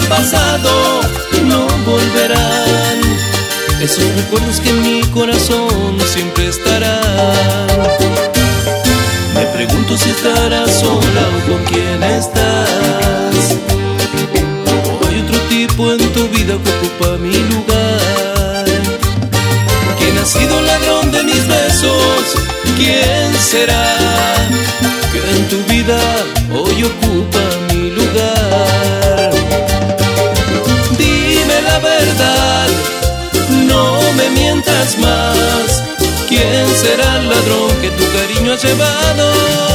han pasado no volverán. Esos recuerdos que en mi corazón siempre estarán. Me pregunto si estarás sola o con quién estás. O hay otro tipo en tu vida que ocupa mi lugar. ¿Quién ha sido el ladrón de mis besos? ¿Quién será que en tu vida hoy ocupa mi lugar? Dime la verdad, no me mientas más. ¿Quién será el ladrón que tu cariño ha llevado?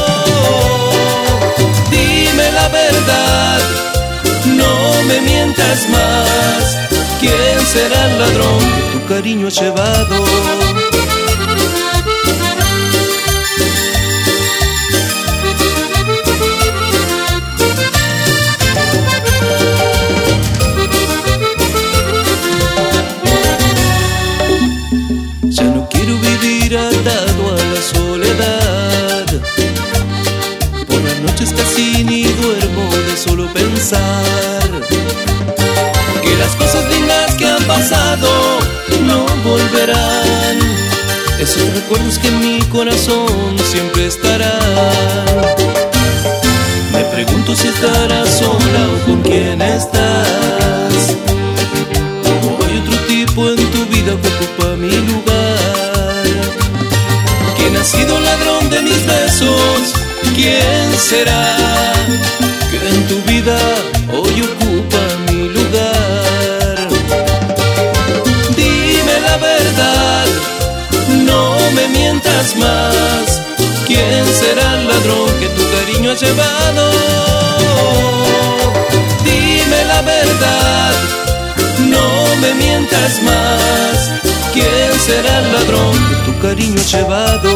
Dime la verdad, no me mientas más. ¿Quién será el ladrón que tu cariño ha llevado? Ya no quiero vivir atado a la soledad. Por las noches casi ni duermo de solo pensar que las cosas lindas que han pasado no volverán. Esos recuerdos que en mi corazón siempre estarán. Me pregunto si estarás sola o con quién estás. O hay otro tipo en tu vida que ocupa mi lugar. ¿Quién ha sido el ladrón de mis besos? ¿Quién será que en tu vida hoy ocupa mi lugar? Dime la verdad, no me mientas más. ¿Quién será el ladrón que tu cariño ha llevado? Dime la verdad, no me mientas más. ¿Quién será el ladrón que tu cariño ha llevado?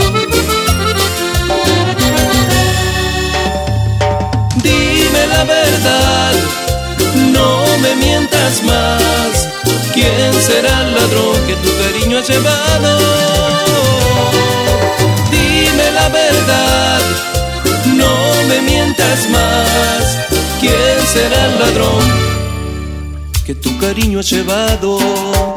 Dime la verdad, no me mientas más. ¿Quién será el ladrón que tu cariño ha llevado? Dime la verdad, no me mientas más. ¿Quién será el ladrón que tu cariño ha llevado?